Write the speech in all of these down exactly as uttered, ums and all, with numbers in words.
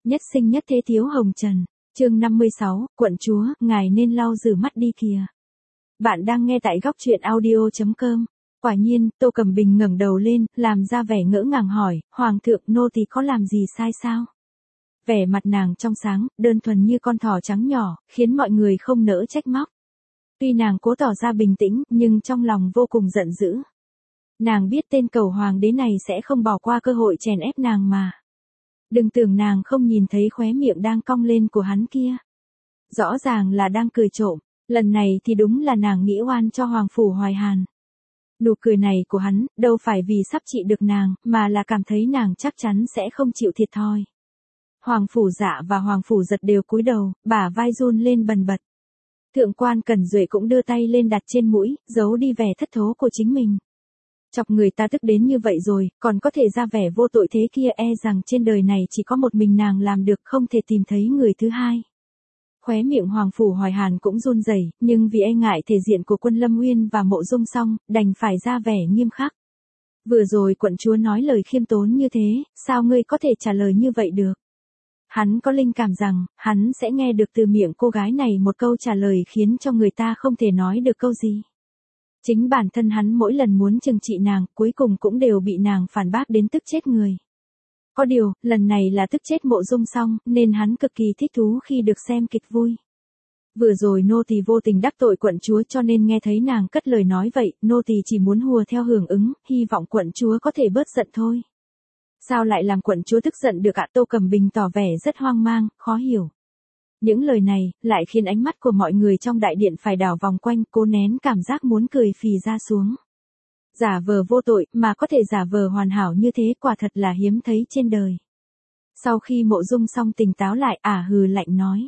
Nhất sinh nhất thế thiếu hồng trần. Chương năm mươi sáu, quận chúa, ngài nên lau rửa mắt đi kìa. Bạn đang nghe tại góc truyện audio chấm com. Quả nhiên, Tô Cẩm Bình ngẩng đầu lên, làm ra vẻ ngỡ ngàng hỏi, Hoàng thượng, nô tỳ có làm gì sai sao? Vẻ mặt nàng trong sáng, đơn thuần như con thỏ trắng nhỏ, khiến mọi người không nỡ trách móc. Tuy nàng cố tỏ ra bình tĩnh, nhưng trong lòng vô cùng giận dữ. Nàng biết tên cầu hoàng đế này sẽ không bỏ qua cơ hội chèn ép nàng mà. Đừng tưởng nàng không nhìn thấy khóe miệng đang cong lên của hắn kia. Rõ ràng là đang cười trộm, lần này thì đúng là nàng nghĩ oan cho Hoàng Phủ Hoài Hàn. Nụ cười này của hắn, đâu phải vì sắp trị được nàng, mà là cảm thấy nàng chắc chắn sẽ không chịu thiệt thòi. Hoàng Phủ Dạ và Hoàng Phủ Giật đều cúi đầu, bả vai run lên bần bật. Thượng quan Cẩn Duệ cũng đưa tay lên đặt trên mũi, giấu đi vẻ thất thố của chính mình. Chọc người ta tức đến như vậy rồi, còn có thể ra vẻ vô tội thế kia, e rằng trên đời này chỉ có một mình nàng làm được, không thể tìm thấy người thứ hai. Khóe miệng Hoàng Phủ Hoài Hàn cũng run rẩy, nhưng vì e ngại thể diện của Quân Lâm Uyên và Mộ Dung Song, đành phải ra vẻ nghiêm khắc. Vừa rồi quận chúa nói lời khiêm tốn như thế, sao ngươi có thể trả lời như vậy được? Hắn có linh cảm rằng, hắn sẽ nghe được từ miệng cô gái này một câu trả lời khiến cho người ta không thể nói được câu gì. Chính bản thân hắn mỗi lần muốn trừng trị nàng, cuối cùng cũng đều bị nàng phản bác đến tức chết người. Có điều, lần này là tức chết Mộ Dung Song, nên hắn cực kỳ thích thú khi được xem kịch vui. Vừa rồi nô tỳ vô tình đắc tội quận chúa, cho nên nghe thấy nàng cất lời nói vậy, nô tỳ chỉ muốn hùa theo hưởng ứng, hy vọng quận chúa có thể bớt giận thôi. Sao lại làm quận chúa tức giận được ạ? Tô Cẩm Bình tỏ vẻ rất hoang mang, khó hiểu. Những lời này, lại khiến ánh mắt của mọi người trong đại điện phải đảo vòng quanh, cố nén cảm giác muốn cười phì ra xuống. Giả vờ vô tội, mà có thể giả vờ hoàn hảo như thế, quả thật là hiếm thấy trên đời. Sau khi Mộ Dung Song tỉnh táo lại, ả hừ lạnh nói.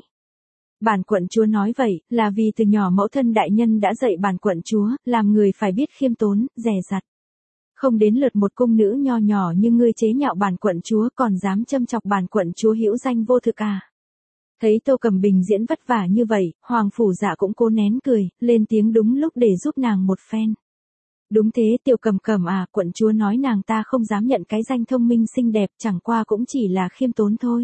Bản quận chúa nói vậy, là vì từ nhỏ mẫu thân đại nhân đã dạy bản quận chúa, làm người phải biết khiêm tốn, dè dặt. Không đến lượt một cung nữ nho nhỏ như ngươi chế nhạo bản quận chúa, còn dám châm chọc bản quận chúa hữu danh vô thực à. Thấy Tô Cẩm Bình diễn vất vả như vậy, Hoàng Phủ Dạ cũng cố nén cười, lên tiếng đúng lúc để giúp nàng một phen. Đúng thế, Tiểu Cẩm Cẩm à, quận chúa nói nàng ta không dám nhận cái danh thông minh xinh đẹp, chẳng qua cũng chỉ là khiêm tốn thôi.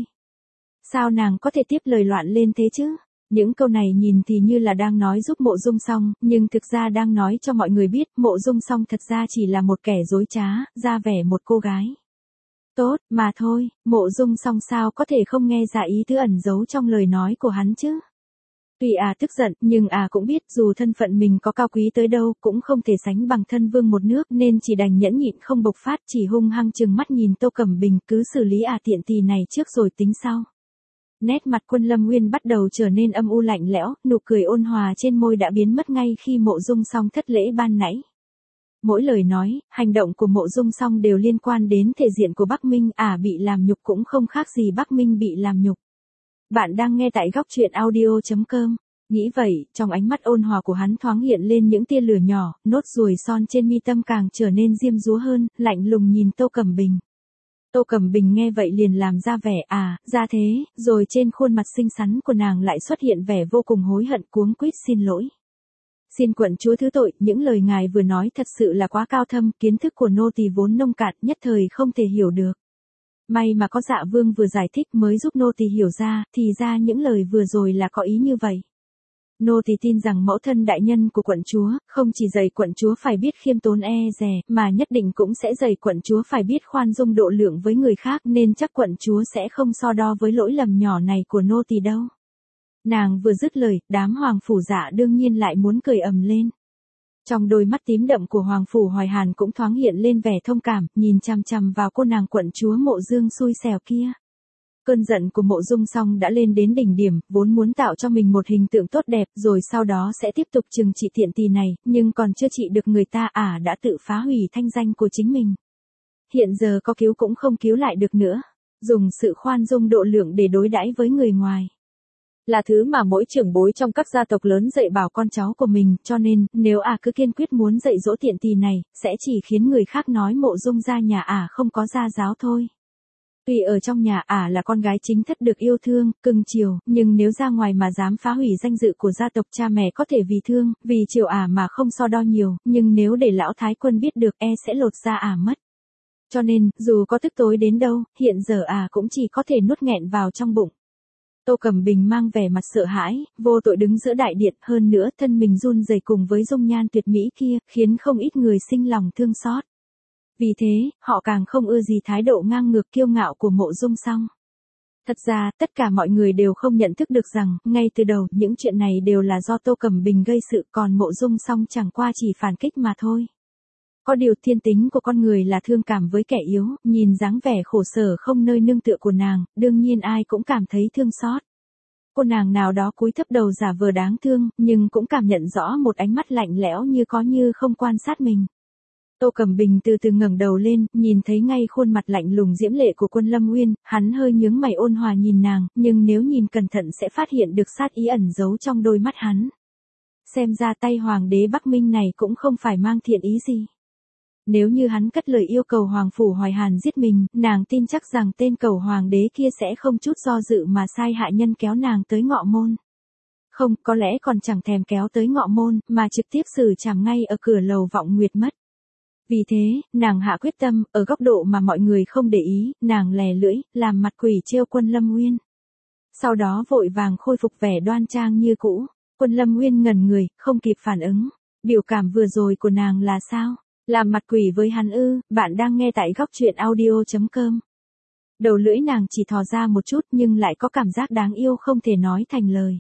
Sao nàng có thể tiếp lời loạn lên thế chứ? Những câu này nhìn thì như là đang nói giúp Mộ Dung Song, nhưng thực ra đang nói cho mọi người biết, Mộ Dung Song thật ra chỉ là một kẻ dối trá, ra vẻ một cô gái tốt, mà thôi. Mộ Dung Song sao có thể không nghe ra ý tứ ẩn giấu trong lời nói của hắn chứ? Tuy à tức giận, nhưng à cũng biết dù thân phận mình có cao quý tới đâu, cũng không thể sánh bằng thân vương một nước, nên chỉ đành nhẫn nhịn không bộc phát, chỉ hung hăng trừng mắt nhìn Tô Cẩm Bình, cứ xử lý à tiện tì này trước rồi tính sau. Nét mặt Quân Lâm Uyên bắt đầu trở nên âm u lạnh lẽo, nụ cười ôn hòa trên môi đã biến mất ngay khi Mộ Dung Song thất lễ ban nãy. Mỗi lời nói, hành động của Mộ Dung Song đều liên quan đến thể diện của Bắc Minh, ả à, bị làm nhục cũng không khác gì Bắc Minh bị làm nhục. Bạn đang nghe tại góc truyện audio chấm com. Nghĩ vậy, trong ánh mắt ôn hòa của hắn thoáng hiện lên những tia lửa nhỏ, nốt ruồi son trên mi tâm càng trở nên diêm dúa hơn, lạnh lùng nhìn Tô Cẩm Bình. Tô Cẩm Bình nghe vậy liền làm ra vẻ à, ra thế, rồi trên khuôn mặt xinh xắn của nàng lại xuất hiện vẻ vô cùng hối hận, cuống quýt xin lỗi. Xin quận chúa thứ tội, những lời ngài vừa nói thật sự là quá cao thâm, kiến thức của nô tỳ vốn nông cạn, nhất thời không thể hiểu được. May mà có Dạ Vương vừa giải thích mới giúp nô tỳ hiểu ra, thì ra những lời vừa rồi là có ý như vậy. Nô tỳ tin rằng mẫu thân đại nhân của quận chúa, không chỉ dạy quận chúa phải biết khiêm tốn e dè, mà nhất định cũng sẽ dạy quận chúa phải biết khoan dung độ lượng với người khác, nên chắc quận chúa sẽ không so đo với lỗi lầm nhỏ này của nô tỳ đâu. Nàng vừa dứt lời, đám Hoàng Phủ Dạ đương nhiên lại muốn cười ầm lên. Trong đôi mắt tím đậm của Hoàng Phủ Hoài Hàn cũng thoáng hiện lên vẻ thông cảm, nhìn chằm chằm vào cô nàng quận chúa Mộ Dương xui xẻo kia. Cơn giận của Mộ Dung Song đã lên đến đỉnh điểm, vốn muốn tạo cho mình một hình tượng tốt đẹp, rồi sau đó sẽ tiếp tục trừng trị tiện tì này, nhưng còn chưa trị được người ta, ả à, đã tự phá hủy thanh danh của chính mình. Hiện giờ có cứu cũng không cứu lại được nữa, dùng sự khoan dung độ lượng để đối đãi với người ngoài là thứ mà mỗi trưởng bối trong các gia tộc lớn dạy bảo con cháu của mình, cho nên, nếu ả à cứ kiên quyết muốn dạy dỗ tiện tì này, sẽ chỉ khiến người khác nói Mộ Dung gia nhà ả à không có gia giáo thôi. Tuy ở trong nhà ả à là con gái chính thất được yêu thương, cưng chiều, nhưng nếu ra ngoài mà dám phá hủy danh dự của gia tộc, cha mẹ có thể vì thương, vì chiều ả à mà không so đo nhiều, nhưng nếu để lão thái quân biết được, e sẽ lột da ả à mất. Cho nên, dù có tức tối đến đâu, hiện giờ à cũng chỉ có thể nuốt nghẹn vào trong bụng. Tô Cẩm Bình mang vẻ mặt sợ hãi, vô tội đứng giữa đại điện, hơn nữa thân mình run rẩy cùng với dung nhan tuyệt mỹ kia, khiến không ít người sinh lòng thương xót. Vì thế, họ càng không ưa gì thái độ ngang ngược kiêu ngạo của Mộ Dung Song. Thật ra, tất cả mọi người đều không nhận thức được rằng, ngay từ đầu, những chuyện này đều là do Tô Cẩm Bình gây sự, còn Mộ Dung Song chẳng qua chỉ phản kích mà thôi. Có điều thiên tính của con người là thương cảm với kẻ yếu, nhìn dáng vẻ khổ sở không nơi nương tựa của nàng, đương nhiên ai cũng cảm thấy thương xót. Cô nàng nào đó cúi thấp đầu giả vờ đáng thương, nhưng cũng cảm nhận rõ một ánh mắt lạnh lẽo như có như không quan sát mình. Tô Cẩm Bình từ từ ngẩng đầu lên, nhìn thấy ngay khuôn mặt lạnh lùng diễm lệ của Quân Lâm Nguyên, hắn hơi nhướng mày ôn hòa nhìn nàng, nhưng nếu nhìn cẩn thận sẽ phát hiện được sát ý ẩn giấu trong đôi mắt hắn. Xem ra tay hoàng đế Bắc Minh này cũng không phải mang thiện ý gì. Nếu như hắn cất lời yêu cầu Hoàng Phủ Hoài Hàn giết mình, nàng tin chắc rằng tên cầu hoàng đế kia sẽ không chút do dự mà sai hạ nhân kéo nàng tới ngọ môn. Không, có lẽ còn chẳng thèm kéo tới ngọ môn, mà trực tiếp xử trảm ngay ở cửa lầu Vọng Nguyệt mất. Vì thế, nàng hạ quyết tâm, ở góc độ mà mọi người không để ý, nàng lè lưỡi, làm mặt quỷ trêu Quân Lâm Nguyên. Sau đó vội vàng khôi phục vẻ đoan trang như cũ. Quân Lâm Nguyên ngẩn người, không kịp phản ứng. Biểu cảm vừa rồi của nàng là sao? Làm mặt quỷ với hắn ư? Bạn đang nghe tại góc truyện audio chấm com. Đầu lưỡi nàng chỉ thò ra một chút nhưng lại có cảm giác đáng yêu không thể nói thành lời.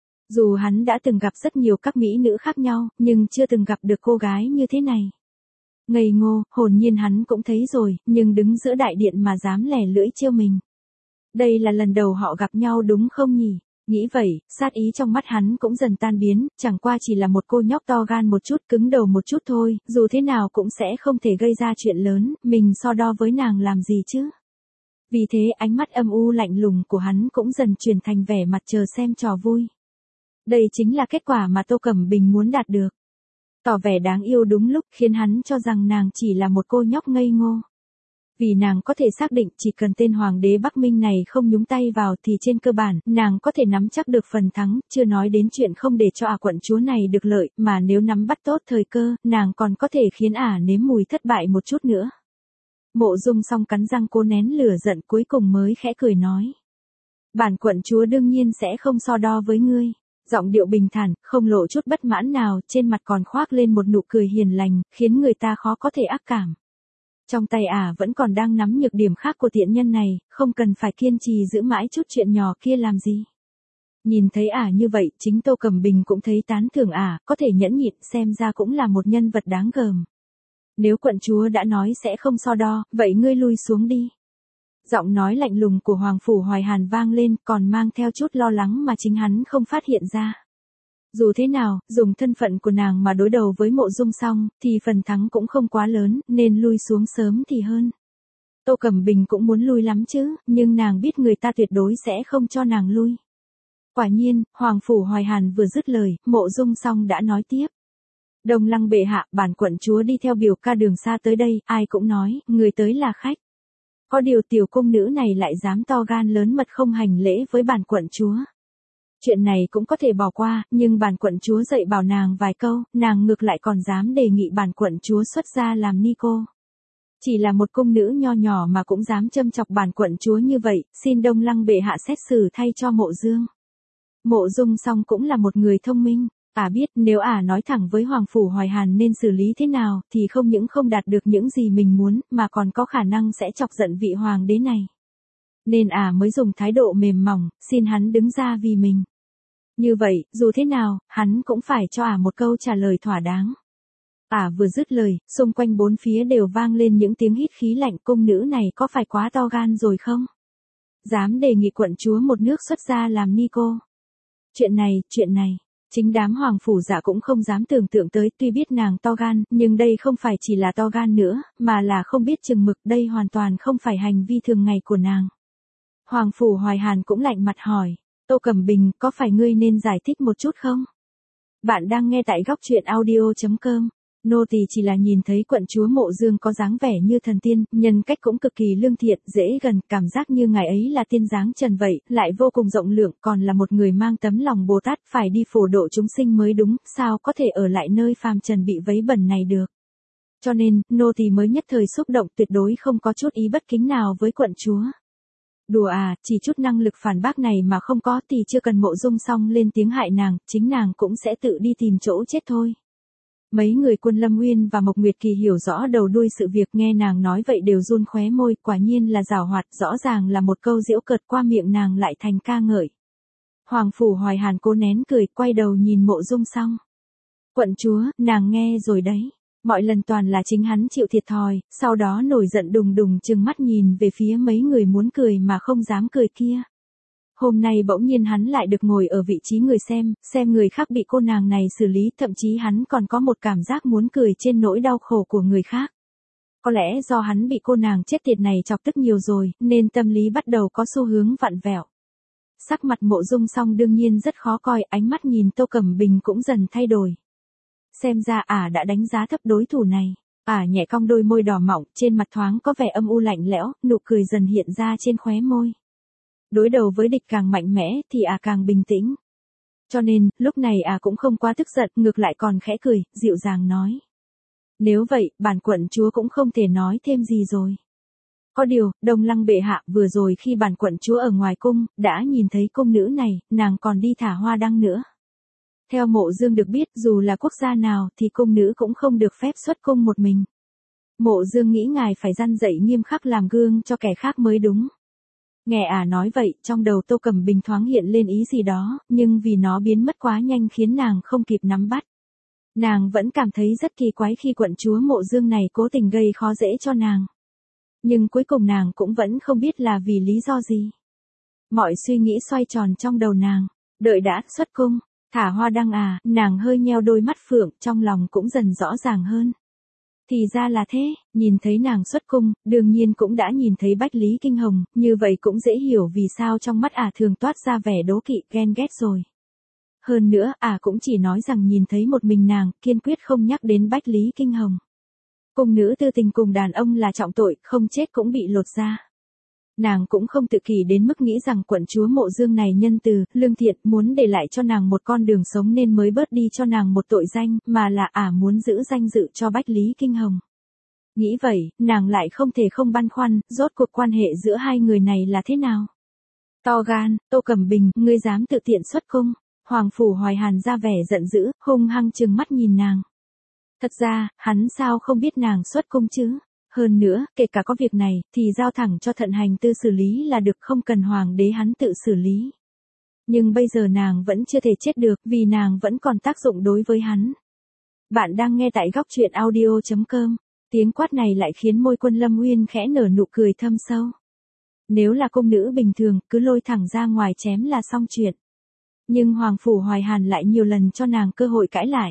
Dù hắn đã từng gặp rất nhiều các mỹ nữ khác nhau, nhưng chưa từng gặp được cô gái như thế này. Ngây ngô, hồn nhiên hắn cũng thấy rồi, nhưng đứng giữa đại điện mà dám lẻ lưỡi trêu mình. Đây là lần đầu họ gặp nhau đúng không nhỉ? Nghĩ vậy, sát ý trong mắt hắn cũng dần tan biến, chẳng qua chỉ là một cô nhóc to gan một chút, cứng đầu một chút thôi, dù thế nào cũng sẽ không thể gây ra chuyện lớn, mình so đo với nàng làm gì chứ? Vì thế ánh mắt âm u lạnh lùng của hắn cũng dần chuyển thành vẻ mặt chờ xem trò vui. Đây chính là kết quả mà Tô Cẩm Bình muốn đạt được. Tỏ vẻ đáng yêu đúng lúc, khiến hắn cho rằng nàng chỉ là một cô nhóc ngây ngô. Vì nàng có thể xác định chỉ cần tên hoàng đế Bắc Minh này không nhúng tay vào thì trên cơ bản, nàng có thể nắm chắc được phần thắng, chưa nói đến chuyện không để cho ả quận chúa này được lợi, mà nếu nắm bắt tốt thời cơ, nàng còn có thể khiến ả nếm mùi thất bại một chút nữa. Mộ Dung Song cắn răng cố nén lửa giận cuối cùng mới khẽ cười nói. Bản quận chúa đương nhiên sẽ không so đo với ngươi. Giọng điệu bình thản, không lộ chút bất mãn nào, trên mặt còn khoác lên một nụ cười hiền lành, khiến người ta khó có thể ác cảm. Trong tay ả vẫn còn đang nắm nhược điểm khác của tiện nhân này, không cần phải kiên trì giữ mãi chút chuyện nhỏ kia làm gì. Nhìn thấy ả như vậy, chính Tô Cẩm Bình cũng thấy tán thưởng ả, có thể nhẫn nhịn, xem ra cũng là một nhân vật đáng gờm. Nếu quận chúa đã nói sẽ không so đo, vậy ngươi lui xuống đi. Giọng nói lạnh lùng của Hoàng Phủ Hoài Hàn vang lên, còn mang theo chút lo lắng mà chính hắn không phát hiện ra. Dù thế nào, dùng thân phận của nàng mà đối đầu với Mộ Dung Song, thì phần thắng cũng không quá lớn, nên lui xuống sớm thì hơn. Tô Cẩm Bình cũng muốn lui lắm chứ, nhưng nàng biết người ta tuyệt đối sẽ không cho nàng lui. Quả nhiên, Hoàng Phủ Hoài Hàn vừa dứt lời, Mộ Dung Song đã nói tiếp. Đông Lăng bệ hạ, bản quận chúa đi theo biểu ca đường xa tới đây, ai cũng nói, người tới là khách. Có điều tiểu cung nữ này lại dám to gan lớn mật không hành lễ với bản quận chúa. Chuyện này cũng có thể bỏ qua, nhưng bản quận chúa dạy bảo nàng vài câu, nàng ngược lại còn dám đề nghị bản quận chúa xuất gia làm ni cô. Chỉ là một cung nữ nho nhỏ mà cũng dám châm chọc bản quận chúa như vậy, xin Đông Lăng bệ hạ xét xử thay cho Mộ Dương. Mộ Dung Song cũng là một người thông minh. Ả biết nếu ả nói thẳng với Hoàng Phủ Hoài Hàn nên xử lý thế nào thì không những không đạt được những gì mình muốn mà còn có khả năng sẽ chọc giận vị hoàng đế này. Nên ả mới dùng thái độ mềm mỏng, xin hắn đứng ra vì mình. Như vậy, dù thế nào, hắn cũng phải cho ả một câu trả lời thỏa đáng. Ả vừa dứt lời, xung quanh bốn phía đều vang lên những tiếng hít khí lạnh, cung nữ này có phải quá to gan rồi không? Dám đề nghị quận chúa một nước xuất gia làm ni cô. Chuyện này, chuyện này. Chính đám hoàng phủ dạ cũng không dám tưởng tượng tới, tuy biết nàng to gan, nhưng đây không phải chỉ là to gan nữa, mà là không biết chừng mực, đây hoàn toàn không phải hành vi thường ngày của nàng. Hoàng Phủ Hoài Hàn cũng lạnh mặt hỏi, Tô Cẩm Bình, có phải ngươi nên giải thích một chút không? Bạn đang nghe tại góc truyện audio chấm com. Nô tỳ chỉ là nhìn thấy quận chúa Mộ Dương có dáng vẻ như thần tiên, nhân cách cũng cực kỳ lương thiện, dễ gần, cảm giác như ngài ấy là tiên dáng trần vậy, lại vô cùng rộng lượng, còn là một người mang tấm lòng Bồ Tát, phải đi phổ độ chúng sinh mới đúng, sao có thể ở lại nơi phàm trần bị vấy bẩn này được. Cho nên, nô tỳ mới nhất thời xúc động tuyệt đối không có chút ý bất kính nào với quận chúa. Đùa à, chỉ chút năng lực phản bác này mà không có thì chưa cần Mộ Dung Song lên tiếng hại nàng, chính nàng cũng sẽ tự đi tìm chỗ chết thôi. Mấy người Quân Lâm Nguyên và Mộc Nguyệt Kỳ hiểu rõ đầu đuôi sự việc, nghe nàng nói vậy đều run khóe môi, quả nhiên là giảo hoạt, rõ ràng là một câu giễu cợt qua miệng nàng lại thành ca ngợi. Hoàng Phủ Hoài Hàn cố nén cười, quay đầu nhìn Mộ Dung Song. Quận chúa, nàng nghe rồi đấy. Mọi lần toàn là chính hắn chịu thiệt thòi, sau đó nổi giận đùng đùng trừng mắt nhìn về phía mấy người muốn cười mà không dám cười kia. Hôm nay bỗng nhiên hắn lại được ngồi ở vị trí người xem, xem người khác bị cô nàng này xử lý, thậm chí hắn còn có một cảm giác muốn cười trên nỗi đau khổ của người khác. Có lẽ do hắn bị cô nàng chết tiệt này chọc tức nhiều rồi, nên tâm lý bắt đầu có xu hướng vặn vẹo. Sắc mặt Mộ Dung Song đương nhiên rất khó coi, ánh mắt nhìn Tô Cẩm Bình cũng dần thay đổi. Xem ra ả à đã đánh giá thấp đối thủ này. Ả à nhẹ cong đôi môi đỏ mọng, trên mặt thoáng có vẻ âm u lạnh lẽo, nụ cười dần hiện ra trên khóe môi. Đối đầu với địch càng mạnh mẽ thì ả à càng bình tĩnh. Cho nên, lúc này ả à cũng không quá tức giận, ngược lại còn khẽ cười, dịu dàng nói. Nếu vậy, bản quận chúa cũng không thể nói thêm gì rồi. Có điều, Đông Lăng bệ hạ vừa rồi khi bản quận chúa ở ngoài cung, đã nhìn thấy cung nữ này, nàng còn đi thả hoa đăng nữa. Theo Mộ Dương được biết, dù là quốc gia nào thì cung nữ cũng không được phép xuất cung một mình. Mộ Dương nghĩ ngài phải răn dạy nghiêm khắc làm gương cho kẻ khác mới đúng. Nghe ả à nói vậy, trong đầu Tô Cẩm Bình thoáng hiện lên ý gì đó, nhưng vì nó biến mất quá nhanh khiến nàng không kịp nắm bắt. Nàng vẫn cảm thấy rất kỳ quái khi quận chúa Mộ Dương này cố tình gây khó dễ cho nàng. Nhưng cuối cùng nàng cũng vẫn không biết là vì lý do gì. Mọi suy nghĩ xoay tròn trong đầu nàng, đợi đã xuất cung. Thả hoa đăng à, nàng hơi nheo đôi mắt phượng, trong lòng cũng dần rõ ràng hơn. Thì ra là thế, nhìn thấy nàng xuất cung, đương nhiên cũng đã nhìn thấy Bách Lý Kinh Hồng, như vậy cũng dễ hiểu vì sao trong mắt ả à thường toát ra vẻ đố kỵ, ghen ghét rồi. Hơn nữa, ả à cũng chỉ nói rằng nhìn thấy một mình nàng, kiên quyết không nhắc đến Bách Lý Kinh Hồng. Cung nữ tư tình cùng đàn ông là trọng tội, không chết cũng bị lột da. Nàng cũng không tự kỷ đến mức nghĩ rằng quận chúa Mộ Dương này nhân từ, lương thiện, muốn để lại cho nàng một con đường sống nên mới bớt đi cho nàng một tội danh, mà là ả à muốn giữ danh dự cho Bách Lý Kinh Hồng. Nghĩ vậy, nàng lại không thể không băn khoăn, rốt cuộc quan hệ giữa hai người này là thế nào. To gan, Tô Cẩm Bình, ngươi dám tự tiện xuất cung. Hoàng Phủ Hoài Hàn ra vẻ giận dữ, hung hăng trừng mắt nhìn nàng. Thật ra, hắn sao không biết nàng xuất cung chứ? Hơn nữa, kể cả có việc này, thì giao thẳng cho thận hành tư xử lý là được, không cần hoàng đế hắn tự xử lý. Nhưng bây giờ nàng vẫn chưa thể chết được, vì nàng vẫn còn tác dụng đối với hắn. Bạn đang nghe tại góc truyện audio chấm com. Tiếng quát này lại khiến môi Quân Lâm Nguyên khẽ nở nụ cười thâm sâu. Nếu là cung nữ bình thường, cứ lôi thẳng ra ngoài chém là xong chuyện. Nhưng Hoàng Phủ Hoài Hàn lại nhiều lần cho nàng cơ hội cãi lại.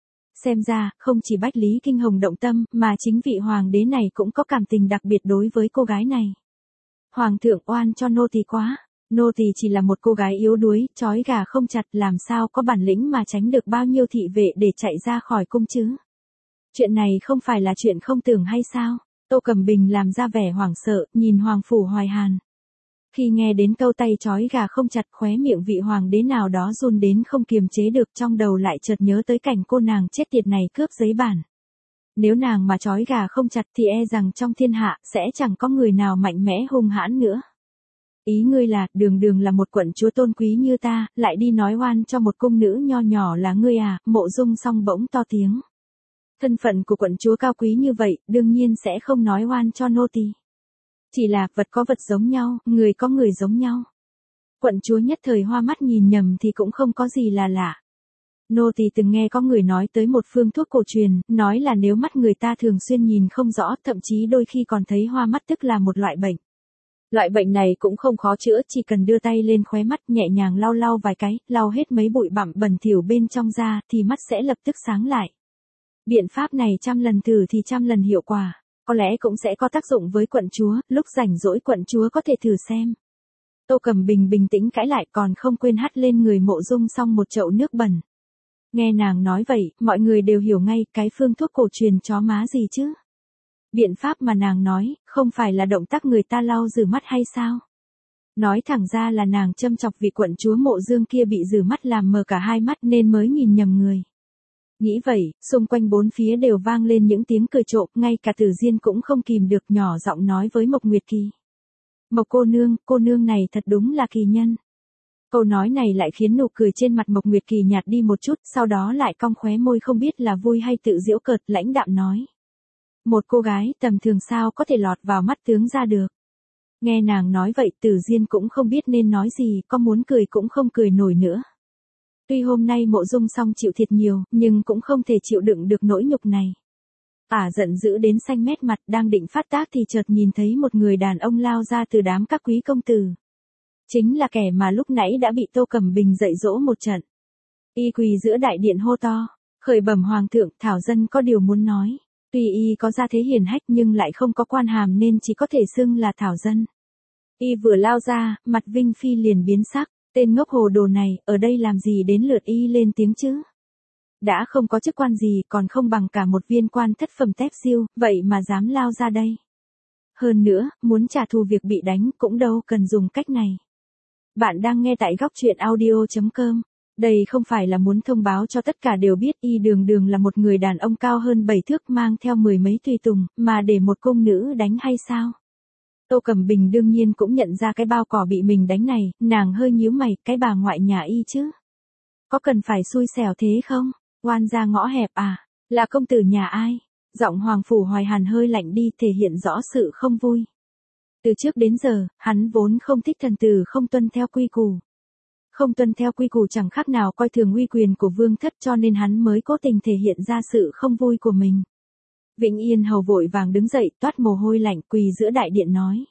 Xem ra, không chỉ Bách Lý Kinh Hồng động tâm, mà chính vị hoàng đế này cũng có cảm tình đặc biệt đối với cô gái này. Hoàng thượng oan cho nô tỳ quá, nô tỳ chỉ là một cô gái yếu đuối, trói gà không chặt, làm sao có bản lĩnh mà tránh được bao nhiêu thị vệ để chạy ra khỏi cung chứ. Chuyện này không phải là chuyện không tưởng hay sao? Tô Cẩm Bình làm ra vẻ hoảng sợ, nhìn Hoàng Phủ Hoài Hàn. Khi nghe đến câu tay trói gà không chặt, khóe miệng vị hoàng đế nào đó run đến không kiềm chế được, trong đầu lại chợt nhớ tới cảnh cô nàng chết tiệt này cướp giấy bản. Nếu nàng mà trói gà không chặt thì e rằng trong thiên hạ sẽ chẳng có người nào mạnh mẽ hung hãn nữa. Ý ngươi là, đường đường là một quận chúa tôn quý như ta, lại đi nói oan cho một cung nữ nho nhỏ là ngươi à? Mộ Dung Song bỗng to tiếng. Thân phận của quận chúa cao quý như vậy, đương nhiên sẽ không nói oan cho nô tỳ. Chỉ là, vật có vật giống nhau, người có người giống nhau. Quận chúa nhất thời hoa mắt nhìn nhầm thì cũng không có gì là lạ. Nô tỳ từng nghe có người nói tới một phương thuốc cổ truyền, nói là nếu mắt người ta thường xuyên nhìn không rõ, thậm chí đôi khi còn thấy hoa mắt tức là một loại bệnh. Loại bệnh này cũng không khó chữa, chỉ cần đưa tay lên khóe mắt nhẹ nhàng lau lau vài cái, lau hết mấy bụi bặm bẩn thỉu bên trong ra, thì mắt sẽ lập tức sáng lại. Biện pháp này trăm lần thử thì trăm lần hiệu quả. Có lẽ cũng sẽ có tác dụng với quận chúa, lúc rảnh rỗi quận chúa có thể thử xem. Tô Cẩm Bình bình tĩnh cãi lại, còn không quên hắt lên người Mộ Dung Song một chậu nước bẩn. Nghe nàng nói vậy, mọi người đều hiểu ngay cái phương thuốc cổ truyền chó má gì chứ. Biện pháp mà nàng nói, không phải là động tác người ta lau rửa mắt hay sao? Nói thẳng ra là nàng châm chọc vị quận chúa Mộ Dương kia bị rửa mắt làm mờ cả hai mắt nên mới nhìn nhầm người. Nghĩ vậy, xung quanh bốn phía đều vang lên những tiếng cười trộm, ngay cả Tử Diên cũng không kìm được nhỏ giọng nói với Mộc Nguyệt Kỳ. Mộc cô nương, cô nương này thật đúng là kỳ nhân. Câu nói này lại khiến nụ cười trên mặt Mộc Nguyệt Kỳ nhạt đi một chút, sau đó lại cong khóe môi không biết là vui hay tự giễu cợt, lãnh đạm nói. Một cô gái tầm thường sao có thể lọt vào mắt tướng ra được. Nghe nàng nói vậy Tử Diên cũng không biết nên nói gì, có muốn cười cũng không cười nổi nữa. Tuy hôm nay Mộ Dung Song chịu thiệt nhiều, nhưng cũng không thể chịu đựng được nỗi nhục này. Ả giận dữ đến xanh mét mặt, đang định phát tác thì chợt nhìn thấy một người đàn ông lao ra từ đám các quý công tử. Chính là kẻ mà lúc nãy đã bị Tô Cẩm Bình dạy dỗ một trận. Y quỳ giữa đại điện hô to, khởi bẩm hoàng thượng, thảo dân có điều muốn nói. Tuy y có gia thế hiền hách nhưng lại không có quan hàm nên chỉ có thể xưng là thảo dân. Y vừa lao ra, mặt Vinh Phi liền biến sắc, tên ngốc hồ đồ này, ở đây làm gì đến lượt y lên tiếng chứ? Đã không có chức quan gì còn không bằng cả một viên quan thất phẩm tép siêu, vậy mà dám lao ra đây. Hơn nữa, muốn trả thù việc bị đánh cũng đâu cần dùng cách này. Bạn đang nghe tại góc truyện audio chấm com. Đây không phải là muốn thông báo cho tất cả đều biết y đường đường là một người đàn ông cao hơn bảy thước mang theo mười mấy tùy tùng, mà để một cung nữ đánh hay sao? Tô Cẩm Bình đương nhiên cũng nhận ra cái bao cỏ bị mình đánh này, nàng hơi nhíu mày, cái bà ngoại nhà y chứ. Có cần phải xui xẻo thế không? Oan ra ngõ hẹp à? Là công tử nhà ai? Giọng Hoàng Phủ Hoài Hàn hơi lạnh đi, thể hiện rõ sự không vui. Từ trước đến giờ, hắn vốn không thích thần tử không tuân theo quy củ. Không tuân theo quy củ chẳng khác nào coi thường uy quyền của vương thất, cho nên hắn mới cố tình thể hiện ra sự không vui của mình. Vĩnh Yên hầu vội vàng đứng dậy, toát mồ hôi lạnh, quỳ giữa đại điện nói.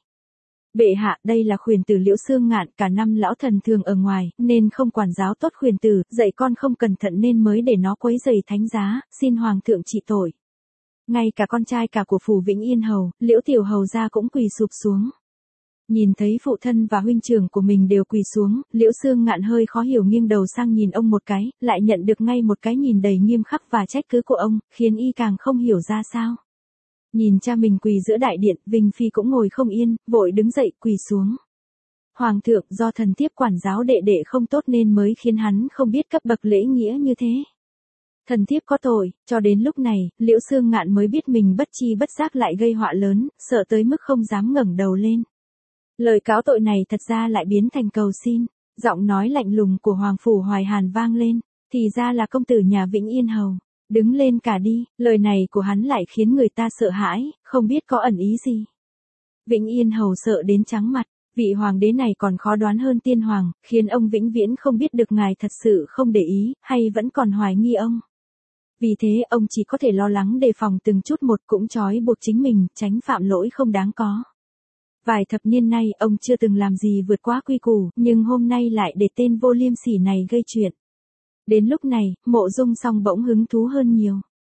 Bệ hạ, đây là khuyển tử Liễu Xương Ngạn, cả năm lão thần thường ở ngoài, nên không quản giáo tốt khuyển tử, dạy con không cẩn thận nên mới để nó quấy rầy thánh giá, xin hoàng thượng trị tội. Ngay cả con trai cả của phủ Vĩnh Yên hầu, Liễu Tiểu hầu gia cũng quỳ sụp xuống. Nhìn thấy phụ thân và huynh trưởng của mình đều quỳ xuống, Liễu Xương Ngạn hơi khó hiểu nghiêng đầu sang nhìn ông một cái, lại nhận được ngay một cái nhìn đầy nghiêm khắc và trách cứ của ông, khiến y càng không hiểu ra sao. Nhìn cha mình quỳ giữa đại điện, Vinh Phi cũng ngồi không yên, vội đứng dậy quỳ xuống. Hoàng thượng, do thần thiếp quản giáo đệ đệ không tốt nên mới khiến hắn không biết cấp bậc lễ nghĩa như thế. Thần thiếp có tội, cho đến lúc này, Liễu Xương Ngạn mới biết mình bất chi bất giác lại gây họa lớn, sợ tới mức không dám ngẩng đầu lên. Lời cáo tội này thật ra lại biến thành cầu xin, giọng nói lạnh lùng của Hoàng Phủ Hoài Hàn vang lên, thì ra là công tử nhà Vĩnh Yên hầu. Đứng lên cả đi, lời này của hắn lại khiến người ta sợ hãi, không biết có ẩn ý gì. Vĩnh Yên hầu sợ đến trắng mặt, vị hoàng đế này còn khó đoán hơn tiên hoàng, khiến ông vĩnh viễn không biết được ngài thật sự không để ý, hay vẫn còn hoài nghi ông. Vì thế ông chỉ có thể lo lắng đề phòng từng chút một, cũng trói buộc chính mình, tránh phạm lỗi không đáng có. Vài thập niên nay ông chưa từng làm gì vượt quá quy củ, nhưng hôm nay lại để tên vô liêm sỉ này gây chuyện. Đến lúc này, Mộ Dung Song bỗng hứng thú hơn nhiều.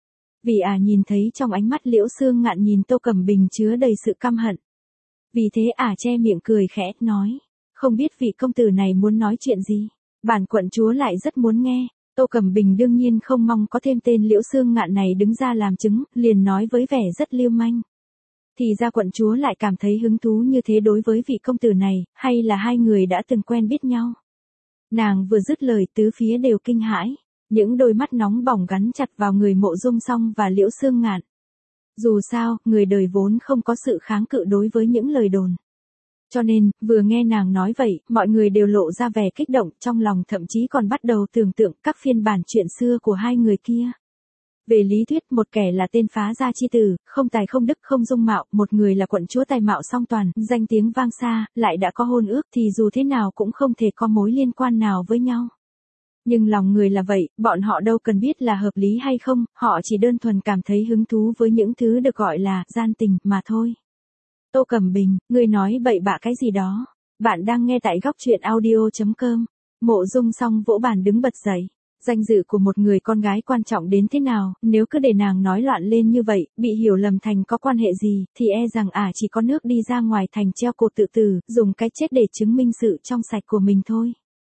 Vì à nhìn thấy trong ánh mắt Liễu Xương Ngạn nhìn Tô Cẩm Bình chứa đầy sự căm hận. Vì thế à che miệng cười khẽ, nói, không biết vị công tử này muốn nói chuyện gì, bản quận chúa lại rất muốn nghe. Tô Cẩm Bình đương nhiên không mong có thêm tên Liễu Xương Ngạn này đứng ra làm chứng, liền nói với vẻ rất lưu manh. Thì ra quận chúa lại cảm thấy hứng thú như thế đối với vị công tử này, hay là hai người đã từng quen biết nhau. Nàng vừa dứt lời tứ phía đều kinh hãi, những đôi mắt nóng bỏng gắn chặt vào người Mộ Dung Song và Liễu Xương Ngạn. Dù sao, người đời vốn không có sự kháng cự đối với những lời đồn. Cho nên, vừa nghe nàng nói vậy, mọi người đều lộ ra vẻ kích động, trong lòng thậm chí còn bắt đầu tưởng tượng các phiên bản chuyện xưa của hai người kia. Về lý thuyết, một kẻ là tên phá gia chi tử, không tài không đức không dung mạo, một người là quận chúa tài mạo song toàn, danh tiếng vang xa, lại đã có hôn ước thì dù thế nào cũng không thể có mối liên quan nào với nhau. Nhưng lòng người là vậy, bọn họ đâu cần biết là hợp lý hay không, họ chỉ đơn thuần cảm thấy hứng thú với những thứ được gọi là gian tình mà thôi. Tô Cẩm Bình, ngươi nói bậy bạ cái gì đó. Bạn đang nghe tại góc truyện audio chấm com. Mộ Dung Song vỗ bàn đứng bật dậy. Danh dự của một người con gái quan trọng đến thế nào, nếu cứ để nàng nói loạn lên như vậy, bị hiểu lầm thành có quan hệ gì, thì e rằng ả à chỉ có nước đi ra ngoài thành treo cổ tự tử, dùng cái chết để chứng minh sự trong sạch của mình thôi.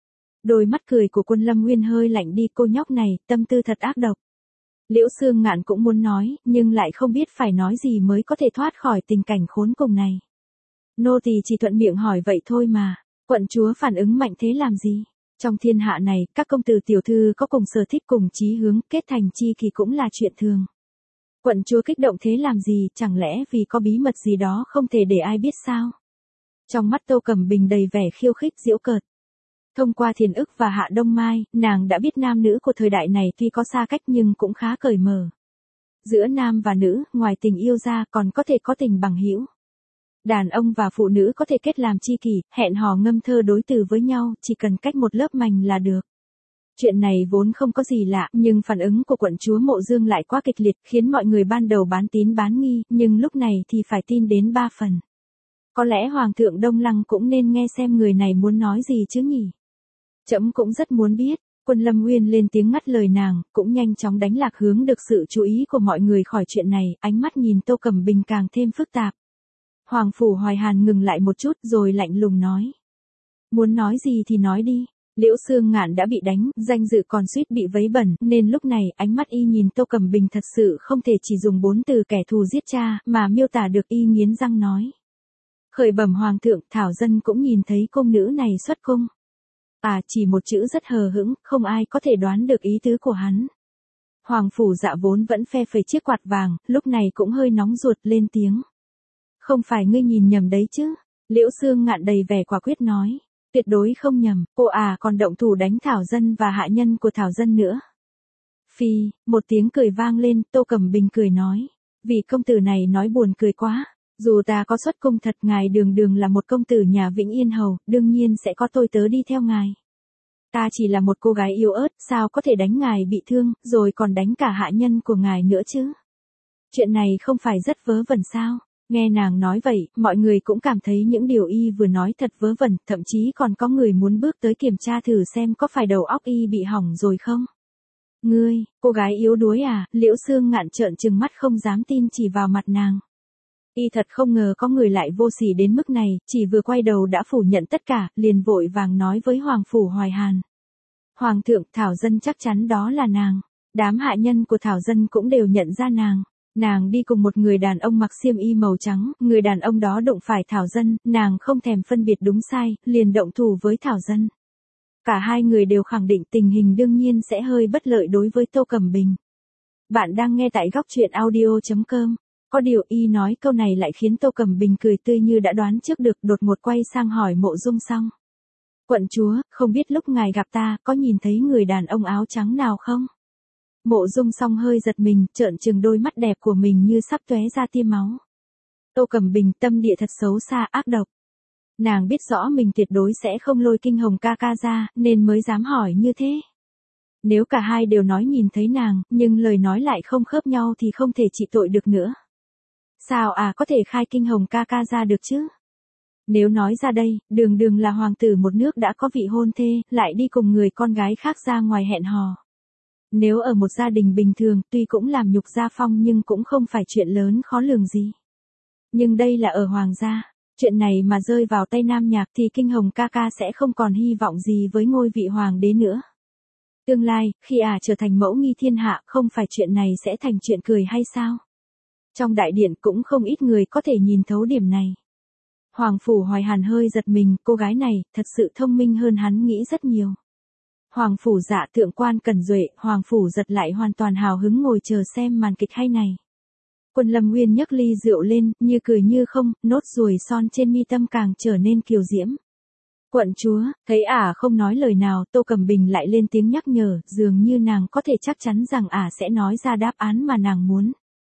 Đôi mắt cười của Quân Lâm Nguyên hơi lạnh đi, cô nhóc này, tâm tư thật ác độc. Liễu Xương Ngạn cũng muốn nói, nhưng lại không biết phải nói gì mới có thể thoát khỏi tình cảnh khốn cùng này. Nô tỳ chỉ thuận miệng hỏi vậy thôi mà, quận chúa phản ứng mạnh thế làm gì? Trong thiên hạ này, các công tử tiểu thư có cùng sở thích cùng chí hướng, kết thành chi kỷ cũng là chuyện thường. Quận chúa kích động thế làm gì, chẳng lẽ vì có bí mật gì đó không thể để ai biết sao? Trong mắt Tô Cẩm Bình đầy vẻ khiêu khích giễu cợt. Thông qua Thiền Ức và Hạ Đông Mai, nàng đã biết nam nữ của thời đại này tuy có xa cách nhưng cũng khá cởi mở. Giữa nam và nữ, ngoài tình yêu ra còn có thể có tình bằng hữu. Đàn ông và phụ nữ có thể kết làm tri kỷ, hẹn hò ngâm thơ đối từ với nhau, chỉ cần cách một lớp mành là được. Chuyện này vốn không có gì lạ, nhưng phản ứng của quận chúa Mộ Dương lại quá kịch liệt, khiến mọi người ban đầu bán tín bán nghi, nhưng lúc này thì phải tin đến ba phần. Có lẽ Hoàng thượng Đông Lăng cũng nên nghe xem người này muốn nói gì chứ nhỉ? Trẫm cũng rất muốn biết. Quân Lâm Nguyên lên tiếng ngắt lời nàng, cũng nhanh chóng đánh lạc hướng được sự chú ý của mọi người khỏi chuyện này, ánh mắt nhìn Tô Cẩm Bình càng thêm phức tạp. Hoàng phủ Hoài Hàn ngừng lại một chút rồi lạnh lùng nói. Muốn nói gì thì nói đi. Liễu Xương Ngạn đã bị đánh, danh dự còn suýt bị vấy bẩn, nên lúc này ánh mắt y nhìn Tô Cẩm Bình thật sự không thể chỉ dùng bốn từ kẻ thù giết cha, mà miêu tả được y nghiến răng nói. Khởi bẩm Hoàng thượng, Thảo dân cũng nhìn thấy cung nữ này xuất cung. À, chỉ một chữ rất hờ hững, không ai có thể đoán được ý tứ của hắn. Hoàng phủ Dạ vốn vẫn phe phẩy chiếc quạt vàng, lúc này cũng hơi nóng ruột lên tiếng. Không phải ngươi nhìn nhầm đấy chứ? Liễu Xương Ngạn đầy vẻ quả quyết nói. Tuyệt đối không nhầm, cô à còn động thủ đánh Thảo dân và hạ nhân của Thảo dân nữa. Phi, một tiếng cười vang lên, Tô Cẩm Bình cười nói. Vì công tử này nói buồn cười quá. Dù ta có xuất cung thật, ngài đường đường là một công tử nhà Vĩnh Yên Hầu, đương nhiên sẽ có tôi tớ đi theo ngài. Ta chỉ là một cô gái yếu ớt, sao có thể đánh ngài bị thương, rồi còn đánh cả hạ nhân của ngài nữa chứ? Chuyện này không phải rất vớ vẩn sao? Nghe nàng nói vậy, mọi người cũng cảm thấy những điều y vừa nói thật vớ vẩn, thậm chí còn có người muốn bước tới kiểm tra thử xem có phải đầu óc y bị hỏng rồi không? Ngươi, cô gái yếu đuối à? Liễu Xương Ngạn trợn trừng mắt không dám tin chỉ vào mặt nàng. Y thật không ngờ có người lại vô sỉ đến mức này, chỉ vừa quay đầu đã phủ nhận tất cả, liền vội vàng nói với Hoàng phủ Hoài Hàn. Hoàng thượng, Thảo dân chắc chắn đó là nàng. Đám hạ nhân của Thảo dân cũng đều nhận ra nàng. Nàng đi cùng một người đàn ông mặc xiêm y màu trắng, người đàn ông đó đụng phải Thảo dân, nàng không thèm phân biệt đúng sai, liền động thủ với Thảo dân. Cả hai người đều khẳng định tình hình đương nhiên sẽ hơi bất lợi đối với Tô Cẩm Bình. Bạn đang nghe tại góc truyện audio chấm com. Có điều y nói câu này lại khiến Tô Cẩm Bình cười tươi như đã đoán trước được, đột ngột quay sang hỏi Mộ Dung xong. Quận chúa, không biết lúc ngài gặp ta, có nhìn thấy người đàn ông áo trắng nào không? Mộ Dung Song hơi giật mình, trợn trừng đôi mắt đẹp của mình như sắp tóe ra tia máu. Tô Cẩm Bình tâm địa thật xấu xa ác độc. Nàng biết rõ mình tuyệt đối sẽ không lôi Kinh Hồng ca ca ra, nên mới dám hỏi như thế. Nếu cả hai đều nói nhìn thấy nàng, nhưng lời nói lại không khớp nhau thì không thể trị tội được nữa. Sao à có thể khai Kinh Hồng ca ca ra được chứ? Nếu nói ra đây, đường đường là hoàng tử một nước đã có vị hôn thê, lại đi cùng người con gái khác ra ngoài hẹn hò. Nếu ở một gia đình bình thường, tuy cũng làm nhục gia phong nhưng cũng không phải chuyện lớn khó lường gì. Nhưng đây là ở hoàng gia, chuyện này mà rơi vào tay nam nhạc thì Kinh Hồng ca ca sẽ không còn hy vọng gì với ngôi vị hoàng đế nữa. Tương lai, khi à trở thành mẫu nghi thiên hạ, không phải chuyện này sẽ thành chuyện cười hay sao? Trong đại điện cũng không ít người có thể nhìn thấu điểm này. Hoàng phủ Hoài Hàn hơi giật mình, cô gái này, thật sự thông minh hơn hắn nghĩ rất nhiều. Hoàng phủ Dạ thượng quan Cẩn Duệ, Hoàng phủ Giật lại hoàn toàn hào hứng ngồi chờ xem màn kịch hay này. Quân Lâm Nguyên nhấc ly rượu lên, như cười như không, nốt ruồi son trên mi tâm càng trở nên kiều diễm. Quận chúa, thấy ả à không nói lời nào, Tô Cẩm Bình lại lên tiếng nhắc nhở, dường như nàng có thể chắc chắn rằng ả à sẽ nói ra đáp án mà nàng muốn.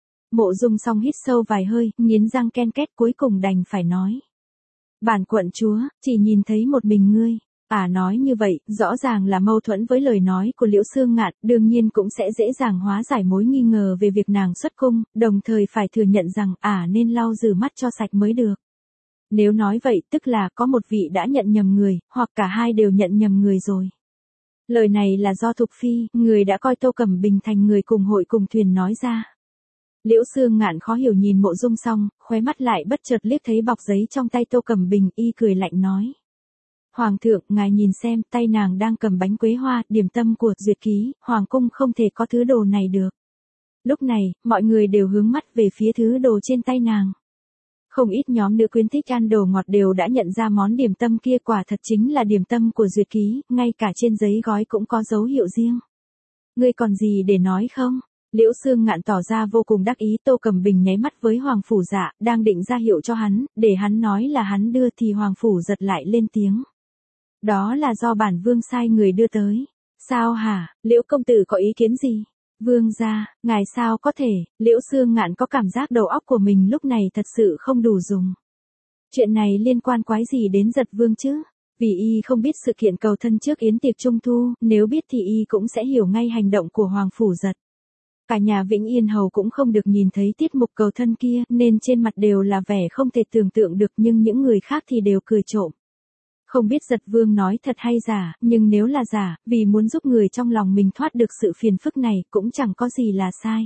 Mộ Dung Song hít sâu vài hơi, nghiến răng ken két cuối cùng đành phải nói. Bản quận chúa, chỉ nhìn thấy một mình ngươi. Ả à nói như vậy, rõ ràng là mâu thuẫn với lời nói của Liễu Xương Ngạn, đương nhiên cũng sẽ dễ dàng hóa giải mối nghi ngờ về việc nàng xuất cung, đồng thời phải thừa nhận rằng ả à nên lau rửa mắt cho sạch mới được. Nếu nói vậy, tức là có một vị đã nhận nhầm người, hoặc cả hai đều nhận nhầm người rồi. Lời này là do Thục Phi, người đã coi Tô Cẩm Bình thành người cùng hội cùng thuyền nói ra. Liễu Xương Ngạn khó hiểu nhìn Mộ Dung Song, khóe mắt lại bất chợt liếc thấy bọc giấy trong tay Tô Cẩm Bình, y cười lạnh nói. Hoàng thượng, ngài nhìn xem, tay nàng đang cầm bánh quế hoa, điểm tâm của duyệt ký, hoàng cung không thể có thứ đồ này được. Lúc này, mọi người đều hướng mắt về phía thứ đồ trên tay nàng. Không ít nhóm nữ quyến thích ăn đồ ngọt đều đã nhận ra món điểm tâm kia quả thật chính là điểm tâm của Duyệt Ký, ngay cả trên giấy gói cũng có dấu hiệu riêng. Ngươi còn gì để nói không? Liễu Sương Ngạn tỏ ra vô cùng đắc ý. Tô Cẩm Bình nháy mắt với Hoàng Phủ Dạ, đang định ra hiệu cho hắn, để hắn nói là hắn đưa thì Hoàng Phủ giật lại lên tiếng. Đó là do bản vương sai người đưa tới. Sao hả, Liễu công tử có ý kiến gì? Vương gia, ngài sao có thể? Liễu Sương Ngạn có cảm giác đầu óc của mình lúc này thật sự không đủ dùng. Chuyện này liên quan quái gì đến Giật Vương chứ? Vì y không biết sự kiện cầu thân trước yến tiệc trung thu, nếu biết thì y cũng sẽ hiểu ngay hành động của Hoàng Phủ Giật. Cả nhà Vĩnh Yên Hầu cũng không được nhìn thấy tiết mục cầu thân kia, nên trên mặt đều là vẻ không thể tưởng tượng được, nhưng những người khác thì đều cười trộm. Không biết Giật Vương nói thật hay giả, nhưng nếu là giả, vì muốn giúp người trong lòng mình thoát được sự phiền phức này, cũng chẳng có gì là sai.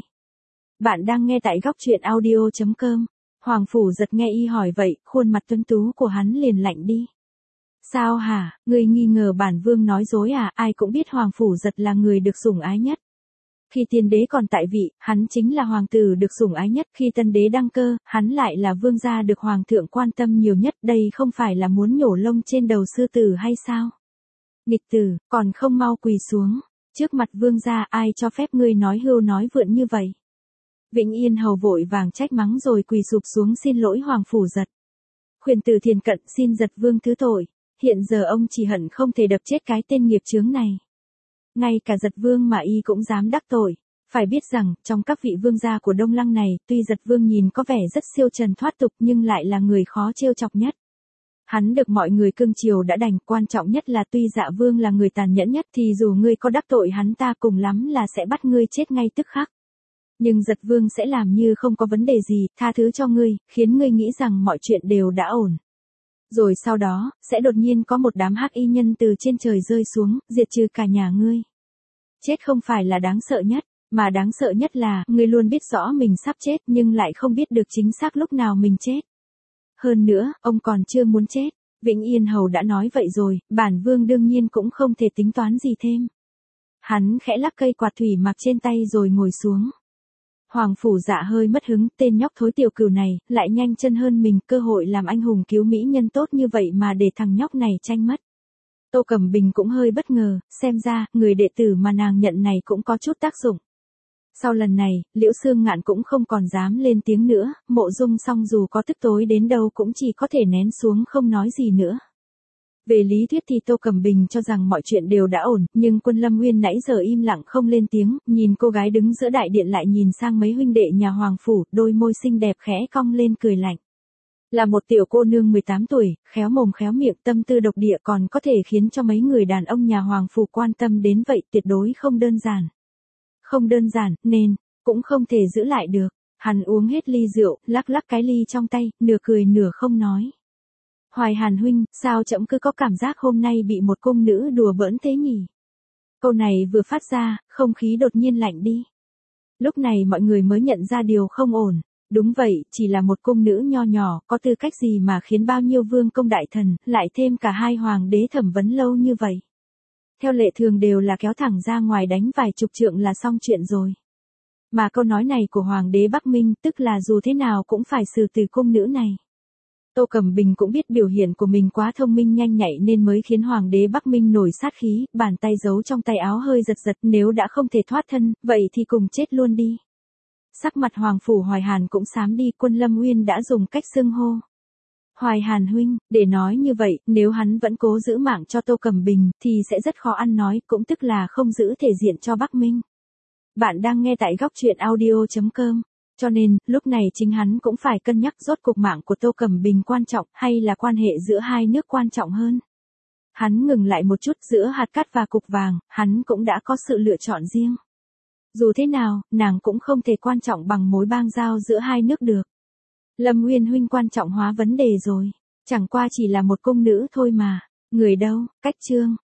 Bạn đang nghe tại góc truyện audio chấm com. Hoàng Phủ Giật nghe y hỏi vậy, khuôn mặt tuấn tú của hắn liền lạnh đi. Sao hả, ngươi nghi ngờ bản vương nói dối à? Ai cũng biết Hoàng Phủ Giật là người được sủng ái nhất. Khi tiên đế còn tại vị, hắn chính là hoàng tử được sủng ái nhất. Khi tân đế đăng cơ, hắn lại là vương gia được hoàng thượng quan tâm nhiều nhất. Đây không phải là muốn nhổ lông trên đầu sư tử hay sao? Nghịch tử, còn không mau quỳ xuống. Trước mặt vương gia, ai cho phép ngươi nói hưu nói vượn như vậy? Vĩnh Yên Hầu vội vàng trách mắng rồi quỳ sụp xuống xin lỗi Hoàng Phủ Giật. Khuyển tử Thiền Cận xin Giật Vương thứ tội. Hiện giờ ông chỉ hận không thể đập chết cái tên nghiệp chướng này. Ngay cả Giật Vương mà y cũng dám đắc tội. Phải biết rằng, trong các vị vương gia của Đông Lăng này, tuy Giật Vương nhìn có vẻ rất siêu trần thoát tục nhưng lại là người khó trêu chọc nhất. Hắn được mọi người cưng chiều đã đành, quan trọng nhất là tuy Dạ Vương là người tàn nhẫn nhất thì dù ngươi có đắc tội hắn ta cùng lắm là sẽ bắt ngươi chết ngay tức khắc. Nhưng Giật Vương sẽ làm như không có vấn đề gì, tha thứ cho ngươi, khiến ngươi nghĩ rằng mọi chuyện đều đã ổn. Rồi sau đó, sẽ đột nhiên có một đám hắc y nhân từ trên trời rơi xuống, diệt trừ cả nhà ngươi. Chết không phải là đáng sợ nhất, mà đáng sợ nhất là, ngươi luôn biết rõ mình sắp chết nhưng lại không biết được chính xác lúc nào mình chết. Hơn nữa, ông còn chưa muốn chết. Vĩnh Yên Hầu đã nói vậy rồi, bản vương đương nhiên cũng không thể tính toán gì thêm. Hắn khẽ lắc cây quạt thủy mặc trên tay rồi ngồi xuống. Hoàng Phủ Dạ hơi mất hứng, tên nhóc thối tiểu cừu này, lại nhanh chân hơn mình, cơ hội làm anh hùng cứu mỹ nhân tốt như vậy mà để thằng nhóc này tranh mất. Tô Cẩm Bình cũng hơi bất ngờ, xem ra, người đệ tử mà nàng nhận này cũng có chút tác dụng. Sau lần này, Liễu Sương Ngạn cũng không còn dám lên tiếng nữa, Mộ Dung Song dù có tức tối đến đâu cũng chỉ có thể nén xuống không nói gì nữa. Về lý thuyết thì Tô Cẩm Bình cho rằng mọi chuyện đều đã ổn, nhưng Quân Lâm Nguyên nãy giờ im lặng không lên tiếng, nhìn cô gái đứng giữa đại điện lại nhìn sang mấy huynh đệ nhà Hoàng Phủ, đôi môi xinh đẹp khẽ cong lên cười lạnh. Là một tiểu cô nương mười tám tuổi, khéo mồm khéo miệng, tâm tư độc địa còn có thể khiến cho mấy người đàn ông nhà Hoàng Phủ quan tâm đến vậy, tuyệt đối không đơn giản. Không đơn giản, nên, cũng không thể giữ lại được. Hắn uống hết ly rượu, lắc lắc cái ly trong tay, nửa cười nửa không nói. Hoài Hàn huynh, sao trẫm cứ có cảm giác hôm nay bị một cung nữ đùa bỡn thế nhỉ? Câu này vừa phát ra, không khí đột nhiên lạnh đi. Lúc này mọi người mới nhận ra điều không ổn. Đúng vậy, chỉ là một cung nữ nho nhỏ, có tư cách gì mà khiến bao nhiêu vương công đại thần, lại thêm cả hai hoàng đế thẩm vấn lâu như vậy. Theo lệ thường đều là kéo thẳng ra ngoài đánh vài chục trượng là xong chuyện rồi. Mà câu nói này của hoàng đế Bắc Minh, tức là dù thế nào cũng phải xử từ cung nữ này. Tô Cẩm Bình cũng biết biểu hiện của mình quá thông minh nhanh nhạy nên mới khiến hoàng đế Bắc Minh nổi sát khí, bàn tay giấu trong tay áo hơi giật giật, nếu đã không thể thoát thân, vậy thì cùng chết luôn đi. Sắc mặt Hoàng Phủ Hoài Hàn cũng xám đi, Quân Lâm Nguyên đã dùng cách xưng hô. Hoài Hàn huynh, để nói như vậy, nếu hắn vẫn cố giữ mạng cho Tô Cẩm Bình, thì sẽ rất khó ăn nói, cũng tức là không giữ thể diện cho Bắc Minh. Bạn đang nghe tại góc truyện audio chấm com. Cho nên, lúc này chính hắn cũng phải cân nhắc rốt cuộc mạng của Tô Cẩm Bình quan trọng, hay là quan hệ giữa hai nước quan trọng hơn. Hắn ngừng lại một chút, giữa hạt cát và cục vàng, hắn cũng đã có sự lựa chọn riêng. Dù thế nào, nàng cũng không thể quan trọng bằng mối bang giao giữa hai nước được. Lâm Nguyên huynh quan trọng hóa vấn đề rồi. Chẳng qua chỉ là một cung nữ thôi mà. Người đâu, cách chương.